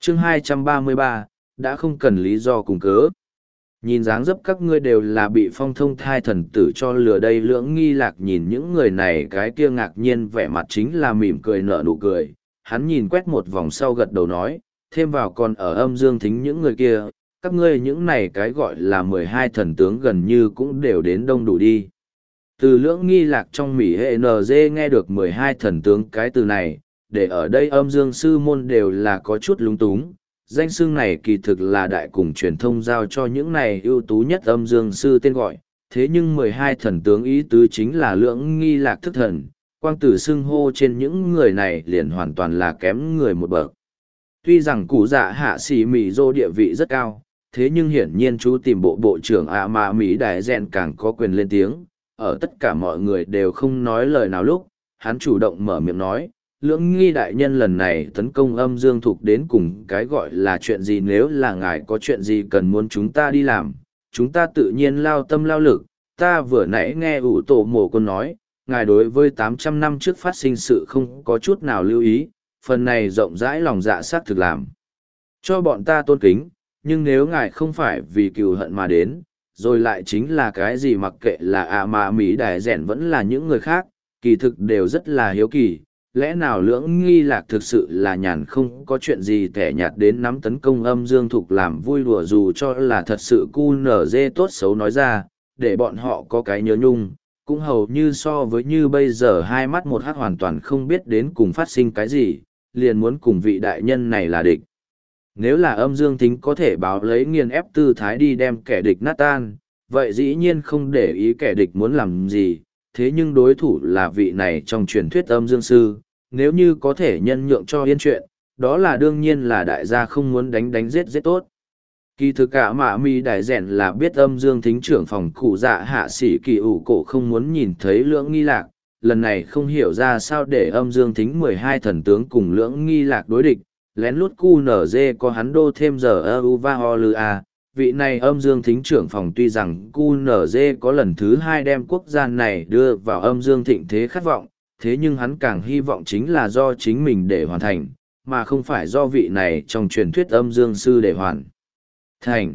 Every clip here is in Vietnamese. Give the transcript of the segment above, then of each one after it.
chương 233, đã không cần lý do cùng cớ. Nhìn dáng dấp các ngươi đều là bị phong thông thai thần tử cho lừa đây. Lưỡng Nghi Lạc nhìn những người này cái kia ngạc nhiên vẻ mặt chính là mỉm cười nở nụ cười. Hắn nhìn quét một vòng sau gật đầu nói, thêm vào còn ở Âm Dương Thính những người kia, các ngươi những này cái gọi là 12 thần tướng gần như cũng đều đến đông đủ đi. Từ Lưỡng Nghi Lạc trong Mỹ hệ NG nghe được 12 thần tướng cái từ này, để ở đây Âm Dương sư môn đều là có chút lúng túng. Danh xưng này kỳ thực là đại cùng truyền thông giao cho những này ưu tú nhất Âm Dương sư tên gọi, thế nhưng 12 thần tướng ý tứ chính là Lưỡng Nghi Lạc thức thần, quang tử xưng hô trên những người này liền hoàn toàn là kém người một bậc. Tuy rằng cụ dạ hạ sĩ Mỹ Dô địa vị rất cao, thế nhưng hiển nhiên chú tìm bộ trưởng ạ mà Mỹ Đại Dẹn càng có quyền lên tiếng, ở tất cả mọi người đều không nói lời nào lúc, hắn chủ động mở miệng nói, Lưỡng Nghi đại nhân lần này tấn công Âm Dương Thục đến cùng cái gọi là chuyện gì, nếu là ngài có chuyện gì cần muốn chúng ta đi làm, chúng ta tự nhiên lao tâm lao lực. Ta vừa nãy nghe ủ tổ mồ côn nói, ngài đối với 800 năm trước phát sinh sự không có chút nào lưu ý, phần này rộng rãi lòng dạ xác thực làm cho bọn ta tôn kính, nhưng nếu ngài không phải vì cừu hận mà đến, rồi lại chính là cái gì mặc kệ là mà Mỹ Đại Dẹn vẫn là những người khác, kỳ thực đều rất là hiếu kỳ. Lẽ nào Lưỡng Nghi Lạc thực sự là nhàn không có chuyện gì tẻ nhạt đến nắm tấn công Âm Dương Thục làm vui đùa, dù cho là thật sự cu nở dê tốt xấu nói ra, để bọn họ có cái nhớ nhung, cũng hầu như so với như bây giờ hai mắt một hát hoàn toàn không biết đến cùng phát sinh cái gì, liền muốn cùng vị đại nhân này là địch. Nếu là Âm Dương Thính có thể báo lấy nghiền ép tư thái đi đem kẻ địch nát tan, vậy dĩ nhiên không để ý kẻ địch muốn làm gì, thế nhưng đối thủ là vị này trong truyền thuyết Âm Dương Sư. Nếu như có thể nhân nhượng cho yên chuyện, đó là đương nhiên là đại gia không muốn đánh giết tốt. Kỳ thực cả mạ mi đại rèn là biết Âm Dương Thính trưởng phòng cụ dạ hạ sĩ kỳ ủ cổ không muốn nhìn thấy Lưỡng Nghi Lạc, lần này không hiểu ra sao để Âm Dương Thính 12 thần tướng cùng Lưỡng Nghi Lạc đối địch, lén lút cu nở dê có hắn đô thêm giờ ơ va ho lư a. Vị này Âm Dương Thính trưởng phòng tuy rằng cu nở dê có lần thứ 2 đem quốc gia này đưa vào Âm Dương thịnh thế khát vọng, thế nhưng hắn càng hy vọng chính là do chính mình để hoàn thành, mà không phải do vị này trong truyền thuyết Âm Dương sư để hoàn thành.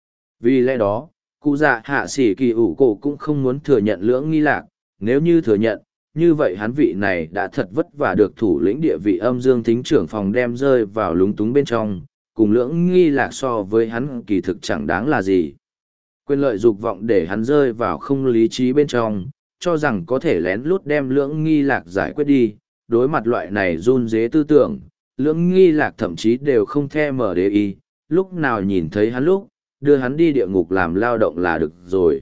Vì lẽ đó, cụ dạ hạ sĩ kỳ ủ cổ cũng không muốn thừa nhận Lưỡng Nghi Lạc, nếu như thừa nhận, như vậy hắn vị này đã thật vất vả được thủ lĩnh địa vị Âm Dương Thính trưởng phòng đem rơi vào lúng túng bên trong, cùng Lưỡng Nghi Lạc so với hắn kỳ thực chẳng đáng là gì. Quyền lợi dục vọng để hắn rơi vào không lý trí bên trong, cho rằng có thể lén lút đem Lưỡng Nghi Lạc giải quyết đi. Đối mặt loại này run rế tư tưởng, Lưỡng Nghi Lạc thậm chí đều không thèm mở để ý, lúc nào nhìn thấy hắn lúc, đưa hắn đi địa ngục làm lao động là được rồi.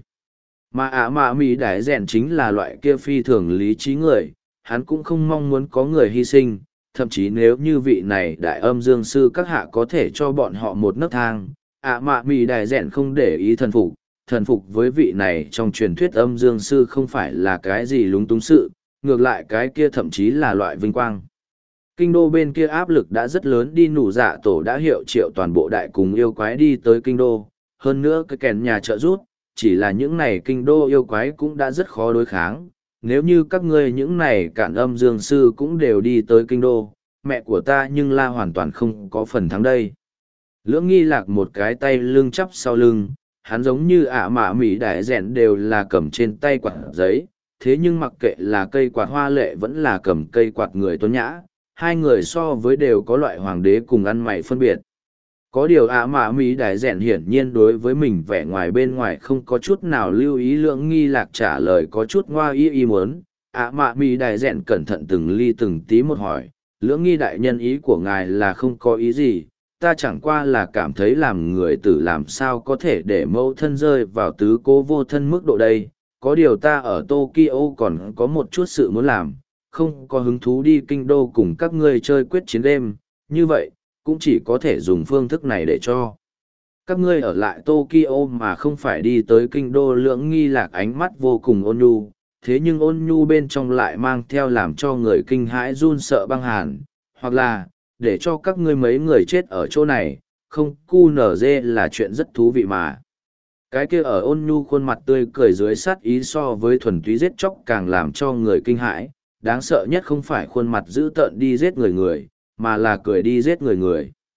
Mà mạ Mỹ Đại Dẹn chính là loại kia phi thường lý trí người, hắn cũng không mong muốn có người hy sinh, thậm chí nếu như vị này đại Âm Dương sư các hạ có thể cho bọn họ một nấc thang, mạ Mỹ Đại Dẹn không để ý thần phục với vị này trong truyền thuyết Âm Dương sư không phải là cái gì lúng túng sự, ngược lại cái kia thậm chí là loại vinh quang. Kinh đô bên kia áp lực đã rất lớn, đi nụ dạ tổ đã hiệu triệu toàn bộ đại cùng yêu quái đi tới kinh đô, hơn nữa cái kèn nhà trợ giúp, chỉ là những này kinh đô yêu quái cũng đã rất khó đối kháng. Nếu như các ngươi những này cản Âm Dương sư cũng đều đi tới kinh đô, mẹ của ta nhưng la hoàn toàn không có phần thắng đây. Lưỡng Nghi Lạc một cái tay lưng chắp sau lưng, hắn giống như mạ Mỹ Đại Dẹn đều là cầm trên tay quạt giấy, thế nhưng mặc kệ là cây quạt hoa lệ vẫn là cầm cây quạt người tuấn nhã, hai người so với đều có loại hoàng đế cùng ăn mày phân biệt. Có điều mạ Mỹ Đại Dẹn hiển nhiên đối với mình vẻ ngoài bên ngoài không có chút nào lưu ý. Lưỡng Nghi Lạc trả lời có chút ngoa ý muốn. Mạ Mỹ Đại Dẹn cẩn thận từng ly từng tí một hỏi, Lưỡng Nghi đại nhân ý của ngài là không có ý gì, ta chẳng qua là cảm thấy làm người tử làm sao có thể để mẫu thân rơi vào tứ cố vô thân mức độ đây. Có điều ta ở Tokyo còn có một chút sự muốn làm, không có hứng thú đi kinh đô cùng các ngươi chơi quyết chiến đêm, như vậy, cũng chỉ có thể dùng phương thức này để cho các ngươi ở lại Tokyo mà không phải đi tới kinh đô. Lưỡng Nghi Lạc ánh mắt vô cùng ôn nhu, thế nhưng ôn nhu bên trong lại mang theo làm cho người kinh hãi run sợ băng hàn, hoặc là, để cho các ngươi mấy người chết ở chỗ này, không cu nở dê là chuyện rất thú vị mà. Cái kia ở ôn nhu khuôn mặt tươi cười dưới sát ý so với thuần túy giết chóc càng làm cho người kinh hãi, đáng sợ nhất không phải khuôn mặt dữ tợn đi giết người, mà là cười đi giết người.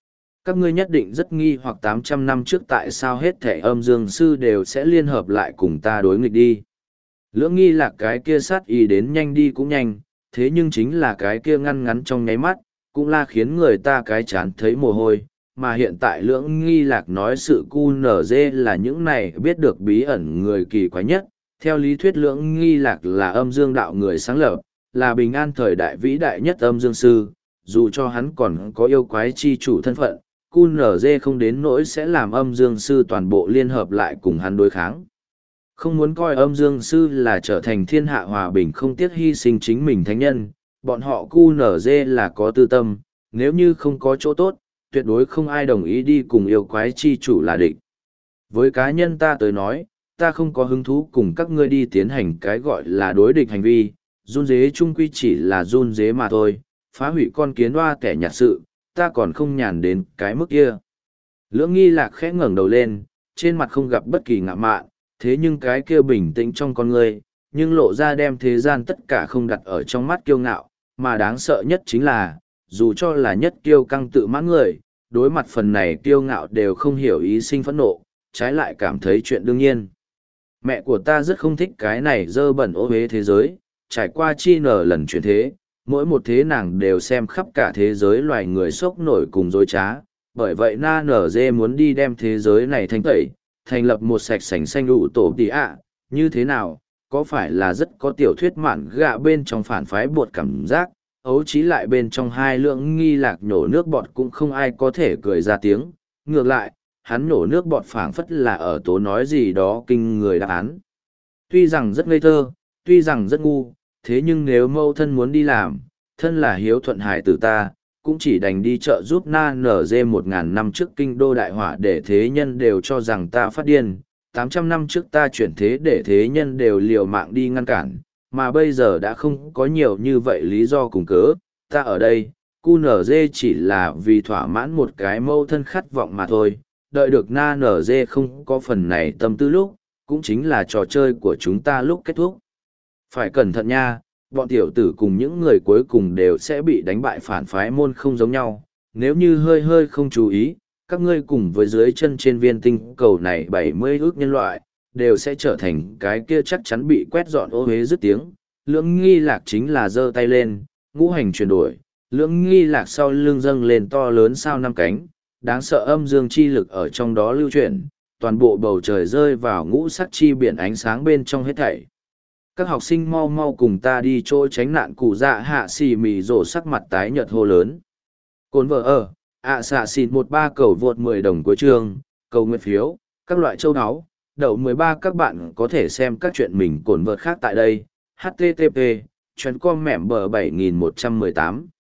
Các ngươi nhất định rất nghi hoặc 800 năm trước tại sao hết thảy âm dương sư đều sẽ liên hợp lại cùng ta đối nghịch đi. Lưỡng nghi lạc cái kia sát ý đến nhanh đi cũng nhanh, thế nhưng chính là cái kia ngăn ngắn trong nháy mắt, cũng là khiến người ta cái chán thấy mồ hôi. Mà hiện tại lưỡng nghi lạc nói sự cu nở dê là những này biết được bí ẩn người kỳ quái nhất. Theo lý thuyết lưỡng nghi lạc là âm dương đạo người sáng lập, là bình an thời đại vĩ đại nhất âm dương sư, dù cho hắn còn có yêu quái chi chủ thân phận, cu nở dê không đến nỗi sẽ làm âm dương sư toàn bộ liên hợp lại cùng hắn đối kháng. Không muốn coi âm dương sư là trở thành thiên hạ hòa bình không tiếc hy sinh chính mình thánh nhân, bọn họ cu nở dê là có tư tâm, nếu như không có chỗ tốt, tuyệt đối không ai đồng ý đi cùng yêu quái chi chủ là địch. Với cá nhân ta tới nói, ta không có hứng thú cùng các ngươi đi tiến hành cái gọi là đối địch hành vi, run dế chung quy chỉ là run dế mà thôi, phá hủy con kiến hoa kẻ nhạt sự, ta còn không nhàn đến cái mức kia. Lưỡng nghi lạc khẽ ngẩng đầu lên, trên mặt không gặp bất kỳ ngạ mạn, thế nhưng cái kia bình tĩnh trong con người, nhưng lộ ra đem thế gian tất cả không đặt ở trong mắt kiêu ngạo, mà đáng sợ nhất chính là, dù cho là nhất kiêu căng tự mãn người, đối mặt phần này kiêu ngạo đều không hiểu ý sinh phẫn nộ, trái lại cảm thấy chuyện đương nhiên. Mẹ của ta rất không thích cái này dơ bẩn ô uế thế giới, trải qua chi nở lần chuyển thế, mỗi một thế nàng đều xem khắp cả thế giới loài người sốc nổi cùng dối trá, bởi vậy na nở dê muốn đi đem thế giới này thanh tẩy, thành lập một sạch sành xanh ụ tổ tỉ ạ, như thế nào, có phải là rất có tiểu thuyết mạn gạ bên trong phản phái bột cảm giác, ấu trí lại bên trong hai lượng nghi lạc nhổ nước bọt cũng không ai có thể cười ra tiếng, ngược lại, hắn nhổ nước bọt phảng phất là ở tố nói gì đó kinh người đáp án. Tuy rằng rất ngây thơ, tuy rằng rất ngu, thế nhưng nếu mâu thân muốn đi làm, thân là hiếu thuận hải tử ta, cũng chỉ đành đi chợ giúp na nở dê 1.000 năm trước kinh đô đại hỏa để thế nhân đều cho rằng ta phát điên, 800 năm trước ta chuyển thế để thế nhân đều liều mạng đi ngăn cản, mà bây giờ đã không có nhiều như vậy lý do cùng cớ, ta ở đây, cu nở dê chỉ là vì thỏa mãn một cái mâu thân khát vọng mà thôi, đợi được na nở dê không có phần này tâm tư lúc, cũng chính là trò chơi của chúng ta lúc kết thúc. Phải cẩn thận nha, bọn tiểu tử cùng những người cuối cùng đều sẽ bị đánh bại phản phái môn không giống nhau, nếu như hơi hơi không chú ý, các ngươi cùng với dưới chân trên viên tinh cầu này 70 ước nhân loại, đều sẽ trở thành cái kia chắc chắn bị quét dọn ô hế dứt tiếng. Lưỡng nghi lạc chính là giơ tay lên, ngũ hành chuyển đổi, lưỡng nghi lạc sau lưng dâng lên to lớn sao năm cánh, đáng sợ âm dương chi lực ở trong đó lưu chuyển, toàn bộ bầu trời rơi vào ngũ sắc chi biển ánh sáng bên trong hết thảy. Các học sinh mau mau cùng ta đi chỗ tránh nạn cụ dạ hạ xì mì rổ sắc mặt tái nhợt hô lớn. Cồn vợ ở, xạ xịt 13 cầu vượt 10 đồng cuối chương, cầu nguyện phiếu, các loại châu áo, đậu 13 các bạn có thể xem các chuyện mình cồn vợt khác tại đây. HTTP, chuyến com mẻm bờ 7118.